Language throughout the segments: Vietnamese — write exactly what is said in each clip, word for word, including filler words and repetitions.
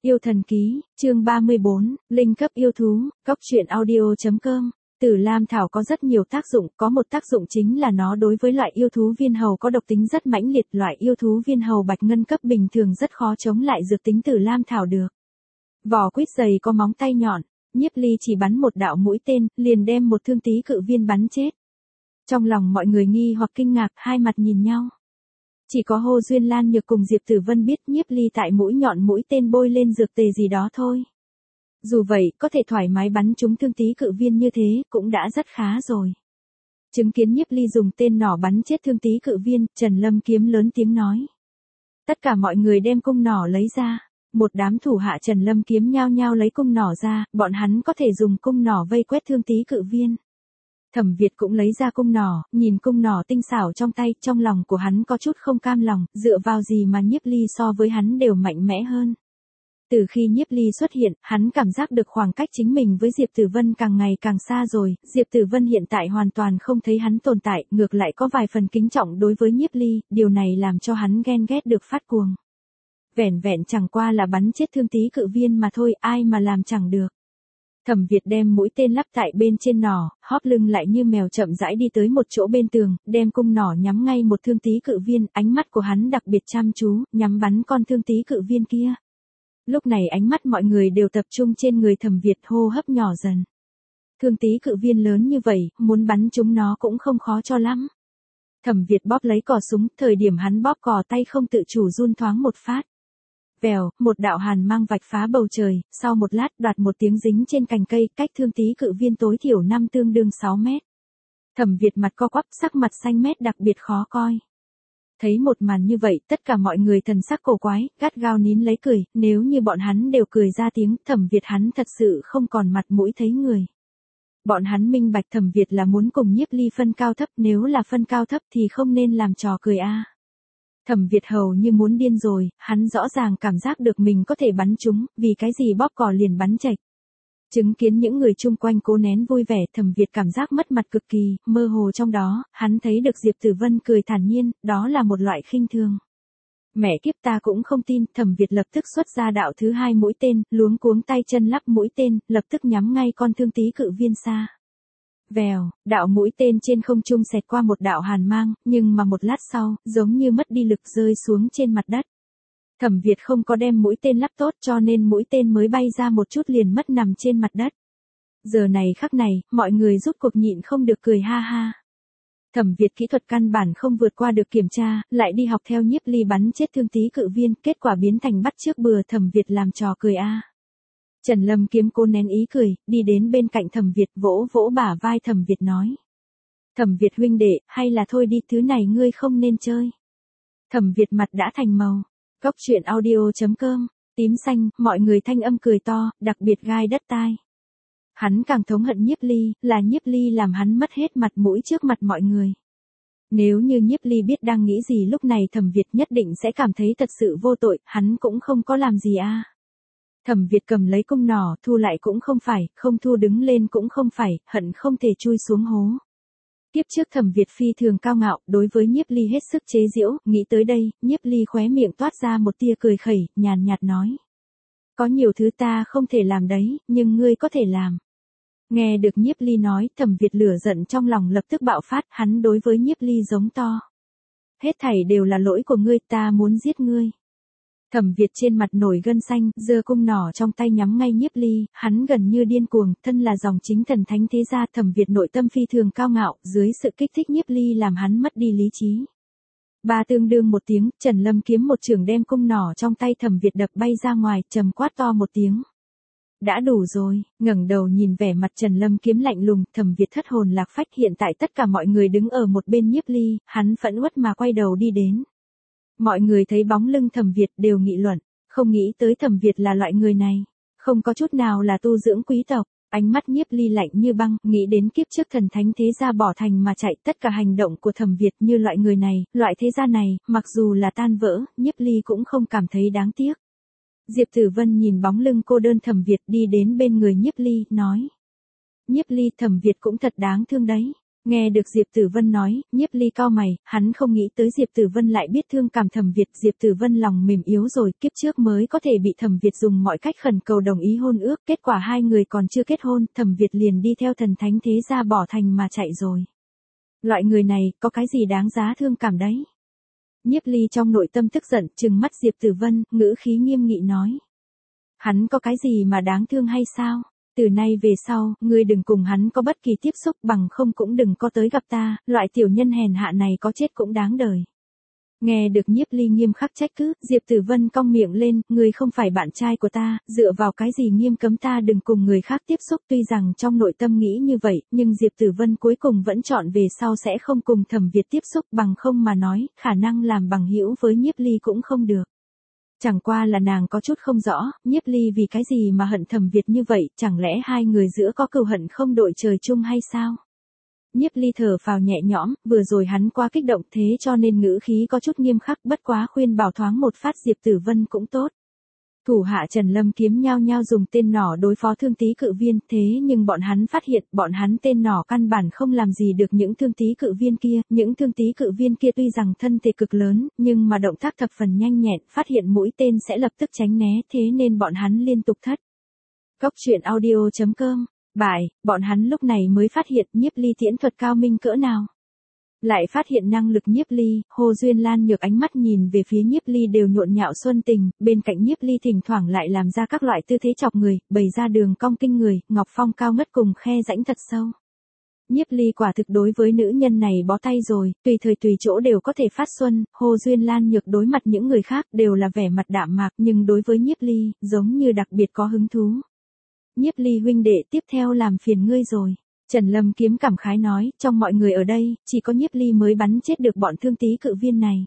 Yêu thần ký, chương ba mươi bốn, linh cấp yêu thú, góc truyện audio chấm com. Tử Lam Thảo có rất nhiều tác dụng, có một tác dụng chính là nó đối với loại yêu thú viên hầu có độc tính rất mãnh liệt, loại yêu thú viên hầu bạch ngân cấp bình thường rất khó chống lại dược tính Tử Lam Thảo được. Vỏ quýt dày có móng tay nhọn, Nhiếp Ly chỉ bắn một đạo mũi tên, liền đem một thương tí cự viên bắn chết. Trong lòng mọi người nghi hoặc kinh ngạc, hai mặt nhìn nhau. Chỉ có Hồ Duyên Lan Nhược cùng Diệp Tử Vân biết Nhiếp Ly tại mũi nhọn mũi tên bôi lên dược tề gì đó thôi. Dù vậy, có thể thoải mái bắn trúng thương tí cự viên như thế, cũng đã rất khá rồi. Chứng kiến Nhiếp Ly dùng tên nỏ bắn chết thương tí cự viên, Trần Lâm Kiếm lớn tiếng nói. Tất cả mọi người đem cung nỏ lấy ra. Một đám thủ hạ Trần Lâm Kiếm nhao nhao lấy cung nỏ ra, bọn hắn có thể dùng cung nỏ vây quét thương tí cự viên. Thẩm Việt cũng lấy ra cung nỏ, nhìn cung nỏ tinh xảo trong tay, trong lòng của hắn có chút không cam lòng, dựa vào gì mà Nhiếp Ly so với hắn đều mạnh mẽ hơn. Từ khi Nhiếp Ly xuất hiện, hắn cảm giác được khoảng cách chính mình với Diệp Tử Vân càng ngày càng xa rồi, Diệp Tử Vân hiện tại hoàn toàn không thấy hắn tồn tại, ngược lại có vài phần kính trọng đối với Nhiếp Ly, điều này làm cho hắn ghen ghét được phát cuồng. Vẻn vẹn chẳng qua là bắn chết thương tí cự viên mà thôi, ai mà làm chẳng được. Thẩm Việt đem mũi tên lắp tại bên trên nỏ, hóp lưng lại như mèo chậm rãi đi tới một chỗ bên tường, đem cung nỏ nhắm ngay một thương tí cự viên, ánh mắt của hắn đặc biệt chăm chú, nhắm bắn con thương tí cự viên kia. Lúc này ánh mắt mọi người đều tập trung trên người Thẩm Việt, hô hấp nhỏ dần. Thương tí cự viên lớn như vậy, muốn bắn chúng nó cũng không khó cho lắm. Thẩm Việt bóp lấy cò súng, thời điểm hắn bóp cò tay không tự chủ run thoáng một phát. Vèo, một đạo hàn mang vạch phá bầu trời, sau một lát đoạt một tiếng dính trên cành cây, cách thương tí cự viên tối thiểu năm tương đương sáu mét. Thẩm Việt mặt co quắp, sắc mặt xanh mét đặc biệt khó coi. Thấy một màn như vậy, tất cả mọi người thần sắc cổ quái, gắt gao nín lấy cười, nếu như bọn hắn đều cười ra tiếng, Thẩm Việt hắn thật sự không còn mặt mũi thấy người. Bọn hắn minh bạch Thẩm Việt là muốn cùng Nhiếp Ly phân cao thấp, nếu là phân cao thấp thì không nên làm trò cười a. Thẩm Việt hầu như muốn điên rồi, hắn rõ ràng cảm giác được mình có thể bắn chúng, vì cái gì bóp cò liền bắn chệch. Chứng kiến những người chung quanh cố nén vui vẻ, Thẩm Việt cảm giác mất mặt cực kỳ, mơ hồ trong đó, hắn thấy được Diệp Tử Vân cười thản nhiên, đó là một loại khinh thường. Mẹ kiếp, ta cũng không tin, Thẩm Việt lập tức xuất ra đạo thứ hai mũi tên, luống cuống tay chân lắp mũi tên, lập tức nhắm ngay con thương tí cự viên xa. Vèo, đạo mũi tên trên không trung xẹt qua một đạo hàn mang, nhưng mà một lát sau, giống như mất đi lực rơi xuống trên mặt đất. Thẩm Việt không có đem mũi tên lắp tốt cho nên mũi tên mới bay ra một chút liền mất nằm trên mặt đất. Giờ này khắc này, mọi người rút cuộc nhịn không được cười ha ha. Thẩm Việt kỹ thuật căn bản không vượt qua được kiểm tra, lại đi học theo Nhiếp Ly bắn chết thương tí cự viên, kết quả biến thành bắt chước bừa Thẩm Việt làm trò cười a. Trần Lâm Kiếm cố nén ý cười, đi đến bên cạnh Thẩm Việt, vỗ vỗ bả vai Thẩm Việt nói. Thẩm Việt huynh đệ, hay là thôi đi, thứ này ngươi không nên chơi. Thẩm Việt mặt đã thành màu. Góc truyện audio chấm com, tím xanh, mọi người thanh âm cười to, đặc biệt gai đất tai. Hắn càng thống hận Nhiếp Ly, là Nhiếp Ly làm hắn mất hết mặt mũi trước mặt mọi người. Nếu như Nhiếp Ly biết đang nghĩ gì lúc này Thẩm Việt nhất định sẽ cảm thấy thật sự vô tội, hắn cũng không có làm gì a. Thẩm Việt cầm lấy cung nỏ, thu lại cũng không phải, không thu đứng lên cũng không phải, hận không thể chui xuống hố. Tiếp trước Thẩm Việt phi thường cao ngạo, đối với Nhiếp Ly hết sức chế giễu, nghĩ tới đây, Nhiếp Ly khóe miệng toát ra một tia cười khẩy, nhàn nhạt nói. Có nhiều thứ ta không thể làm đấy, nhưng ngươi có thể làm. Nghe được Nhiếp Ly nói, Thẩm Việt lửa giận trong lòng lập tức bạo phát, hắn đối với Nhiếp Ly giống to. Hết thảy đều là lỗi của ngươi, ta muốn giết ngươi. Thẩm Việt trên mặt nổi gân xanh, giơ cung nỏ trong tay nhắm ngay Nhiếp Ly, hắn gần như điên cuồng, thân là dòng chính thần thánh thế gia, Thẩm Việt nội tâm phi thường cao ngạo, dưới sự kích thích Nhiếp Ly làm hắn mất đi lý trí. Ba tương đương một tiếng, Trần Lâm Kiếm một chưởng đem cung nỏ trong tay Thẩm Việt đập bay ra ngoài, trầm quát to một tiếng. Đã đủ rồi, ngẩng đầu nhìn vẻ mặt Trần Lâm Kiếm lạnh lùng, Thẩm Việt thất hồn lạc phách, hiện tại tất cả mọi người đứng ở một bên Nhiếp Ly, hắn phẫn uất mà quay đầu đi đến. Mọi người thấy bóng lưng Thẩm Việt đều nghị luận, không nghĩ tới Thẩm Việt là loại người này, không có chút nào là tu dưỡng quý tộc, ánh mắt Nhiếp Ly lạnh như băng, nghĩ đến kiếp trước thần thánh thế gia bỏ thành mà chạy, tất cả hành động của Thẩm Việt như loại người này, loại thế gia này, mặc dù là tan vỡ, Nhiếp Ly cũng không cảm thấy đáng tiếc. Diệp Tử Vân nhìn bóng lưng cô đơn Thẩm Việt đi đến bên người Nhiếp Ly, nói. Nhiếp Ly, Thẩm Việt cũng thật đáng thương đấy. Nghe được Diệp Tử Vân nói, Nhiếp Ly cau mày, hắn không nghĩ tới Diệp Tử Vân lại biết thương cảm Thẩm Việt. Diệp Tử Vân lòng mềm yếu rồi, kiếp trước mới có thể bị Thẩm Việt dùng mọi cách khẩn cầu đồng ý hôn ước, kết quả hai người còn chưa kết hôn, Thẩm Việt liền đi theo thần thánh thế gia bỏ thành mà chạy rồi. Loại người này, có cái gì đáng giá thương cảm đấy? Nhiếp Ly trong nội tâm tức giận, trừng mắt Diệp Tử Vân, ngữ khí nghiêm nghị nói. Hắn có cái gì mà đáng thương hay sao? Từ nay về sau, ngươi đừng cùng hắn có bất kỳ tiếp xúc, bằng không cũng đừng có tới gặp ta, loại tiểu nhân hèn hạ này có chết cũng đáng đời. Nghe được Nhiếp Ly nghiêm khắc trách cứ, Diệp Tử Vân cong miệng lên, ngươi không phải bạn trai của ta, dựa vào cái gì nghiêm cấm ta đừng cùng người khác tiếp xúc. Tuy rằng trong nội tâm nghĩ như vậy, nhưng Diệp Tử Vân cuối cùng vẫn chọn về sau sẽ không cùng Thẩm Việt tiếp xúc, bằng không mà nói, khả năng làm bằng hữu với Nhiếp Ly cũng không được. Chẳng qua là nàng có chút không rõ, Nhiếp Ly vì cái gì mà hận Thẩm Việt như vậy, chẳng lẽ hai người giữa có cừu hận không đội trời chung hay sao? Nhiếp Ly thở phào nhẹ nhõm, vừa rồi hắn quá kích động thế cho nên ngữ khí có chút nghiêm khắc, bất quá khuyên bảo thoáng một phát Diệp Tử Vân cũng tốt. Thủ hạ Trần Lâm Kiếm nhao nhao dùng tên nỏ đối phó Thương Tý Cự Viên, thế nhưng bọn hắn phát hiện, bọn hắn tên nỏ căn bản không làm gì được những Thương Tý Cự Viên kia, những Thương Tý Cự Viên kia tuy rằng thân thể cực lớn, nhưng mà động tác thập phần nhanh nhẹn, phát hiện mũi tên sẽ lập tức tránh né, thế nên bọn hắn liên tục thất. Cốc truyện audio chấm com Bại, bọn hắn lúc này mới phát hiện Nhiếp Ly tiễn thuật cao minh cỡ nào. Lại phát hiện năng lực Nhiếp Ly, Hồ Duyên Lan nhược ánh mắt nhìn về phía Nhiếp Ly đều nhộn nhạo xuân tình, bên cạnh Nhiếp Ly thỉnh thoảng lại làm ra các loại tư thế chọc người, bày ra đường cong kinh người, ngọc phong cao ngất cùng khe rãnh thật sâu. Nhiếp Ly quả thực đối với nữ nhân này bó tay rồi, tùy thời tùy chỗ đều có thể phát xuân. Hồ Duyên Lan nhược đối mặt những người khác đều là vẻ mặt đạm mạc, nhưng đối với Nhiếp Ly, giống như đặc biệt có hứng thú. Nhiếp Ly huynh đệ tiếp theo làm phiền ngươi rồi. Trần Lâm Kiếm cảm khái nói, trong mọi người ở đây, chỉ có Nhiếp Ly mới bắn chết được bọn Thương Tý Cự Viên này.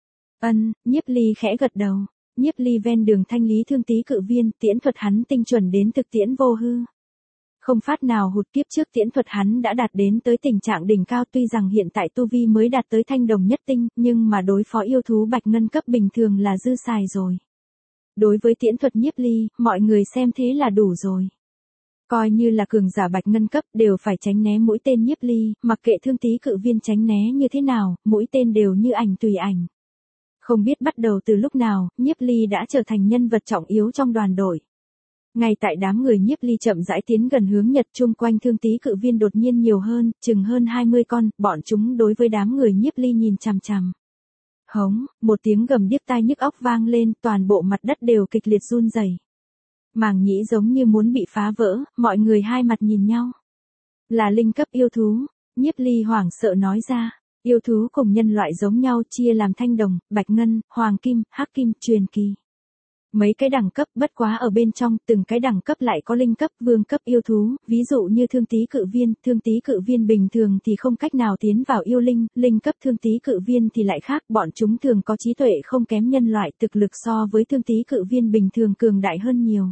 Ân, Nhiếp Ly khẽ gật đầu. Nhiếp Ly ven đường thanh lý Thương Tý Cự Viên, tiễn thuật hắn tinh chuẩn đến thực tiễn vô hư. Không phát nào hụt, kiếp trước tiễn thuật hắn đã đạt đến tới tình trạng đỉnh cao, tuy rằng hiện tại tu vi mới đạt tới thanh đồng nhất tinh, nhưng mà đối phó yêu thú bạch ngân cấp bình thường là dư xài rồi. Đối với tiễn thuật Nhiếp Ly, mọi người xem thế là đủ rồi. Coi như là cường giả bạch ngân cấp đều phải tránh né mũi tên Nhiếp Ly, mặc kệ Thương Tý Cự Viên tránh né như thế nào, mũi tên đều như ảnh tùy ảnh. Không biết bắt đầu từ lúc nào, Nhiếp Ly đã trở thành nhân vật trọng yếu trong đoàn đội. Ngay tại đám người Nhiếp Ly chậm rãi tiến gần hướng Nhật, chung quanh Thương Tý Cự Viên đột nhiên nhiều hơn, chừng hơn hai mươi con, bọn chúng đối với đám người Nhiếp Ly nhìn chằm chằm. Hống, một tiếng gầm điếc tai nhức óc vang lên, toàn bộ mặt đất đều kịch liệt run rẩy. Màng nhĩ giống như muốn bị phá vỡ, mọi người hai mặt nhìn nhau. Là linh cấp yêu thú, Nhiếp Ly hoảng sợ nói ra, yêu thú cùng nhân loại giống nhau, chia làm thanh đồng, bạch ngân, hoàng kim, hắc kim, truyền kỳ. Mấy cái đẳng cấp, bất quá ở bên trong, từng cái đẳng cấp lại có linh cấp, vương cấp yêu thú, ví dụ như Thương Tý Cự Viên, Thương Tý Cự Viên bình thường thì không cách nào tiến vào yêu linh, linh cấp Thương Tý Cự Viên thì lại khác, bọn chúng thường có trí tuệ không kém nhân loại, thực lực so với Thương Tý Cự Viên bình thường cường đại hơn nhiều.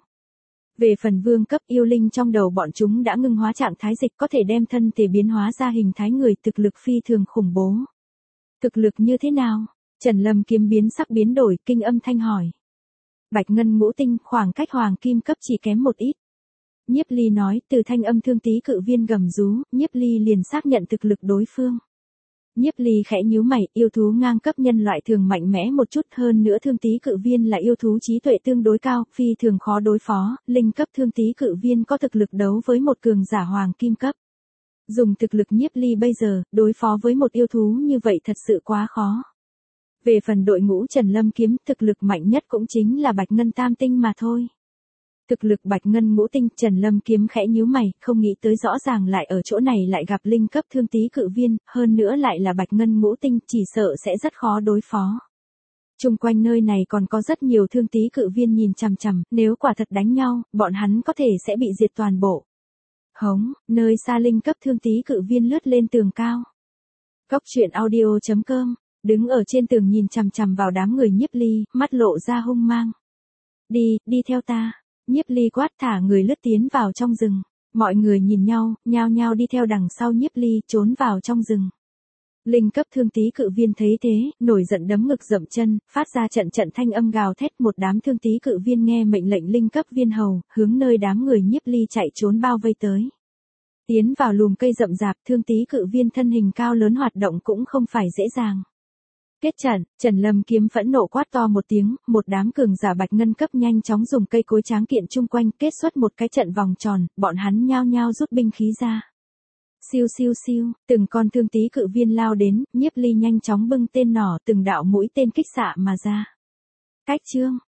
Về phần vương cấp yêu linh, trong đầu bọn chúng đã ngưng hóa trạng thái dịch, có thể đem thân thể biến hóa ra hình thái người, thực lực phi thường khủng bố. Thực lực như thế nào? Trần Lâm Kiếm biến sắc biến đổi, kinh âm thanh hỏi. Bạch ngân ngũ tinh, khoảng cách hoàng kim cấp chỉ kém một ít. Nhiếp Ly nói, từ thanh âm Thương Tý Cự Viên gầm rú, Nhiếp Ly liền xác nhận thực lực đối phương. Nhiếp Ly khẽ nhíu mày, yêu thú ngang cấp nhân loại thường mạnh mẽ một chút, hơn nữa Thương Tý Cự Viên là yêu thú trí tuệ tương đối cao, phi thường khó đối phó, linh cấp Thương Tý Cự Viên có thực lực đấu với một cường giả hoàng kim cấp. Dùng thực lực Nhiếp Ly bây giờ, đối phó với một yêu thú như vậy thật sự quá khó. Về phần đội ngũ Trần Lâm Kiếm, thực lực mạnh nhất cũng chính là bạch ngân tam tinh mà thôi. Thực lực bạch ngân ngũ tinh, Trần Lâm Kiếm khẽ nhíu mày, không nghĩ tới rõ ràng lại ở chỗ này lại gặp linh cấp Thương Tý Cự Viên, hơn nữa lại là bạch ngân ngũ tinh, chỉ sợ sẽ rất khó đối phó. Chung quanh nơi này còn có rất nhiều Thương Tý Cự Viên nhìn chằm chằm, nếu quả thật đánh nhau, bọn hắn có thể sẽ bị diệt toàn bộ. Hống, nơi xa linh cấp Thương Tý Cự Viên lướt lên tường cao. Cốc truyện audio chấm com, đứng ở trên tường nhìn chằm chằm vào đám người Nhiếp Ly, mắt lộ ra hung mang. Đi, đi theo ta. Nhiếp Ly quát, thả người lướt tiến vào trong rừng. Mọi người nhìn nhau, nhao nhao đi theo đằng sau Nhiếp Ly, trốn vào trong rừng. Linh cấp Thương Tý Cự Viên thấy thế, nổi giận đấm ngực dậm chân, phát ra trận trận thanh âm gào thét, một đám Thương Tý Cự Viên nghe mệnh lệnh linh cấp viên hầu, hướng nơi đám người Nhiếp Ly chạy trốn bao vây tới. Tiến vào lùm cây rậm rạp, Thương Tý cự viên thân hình cao lớn hoạt động cũng không phải dễ dàng. Kết trận, Trần Lâm Kiếm phẫn nộ quát to một tiếng, một đám cường giả bạch ngân cấp nhanh chóng dùng cây cối tráng kiện chung quanh kết xuất một cái trận vòng tròn, bọn hắn nhao nhao rút binh khí ra. Siêu siêu siêu, từng con Thương Tý cự viên lao đến, Nhiếp Ly nhanh chóng bưng tên nỏ, từng đạo mũi tên kích xạ mà ra. Cách chương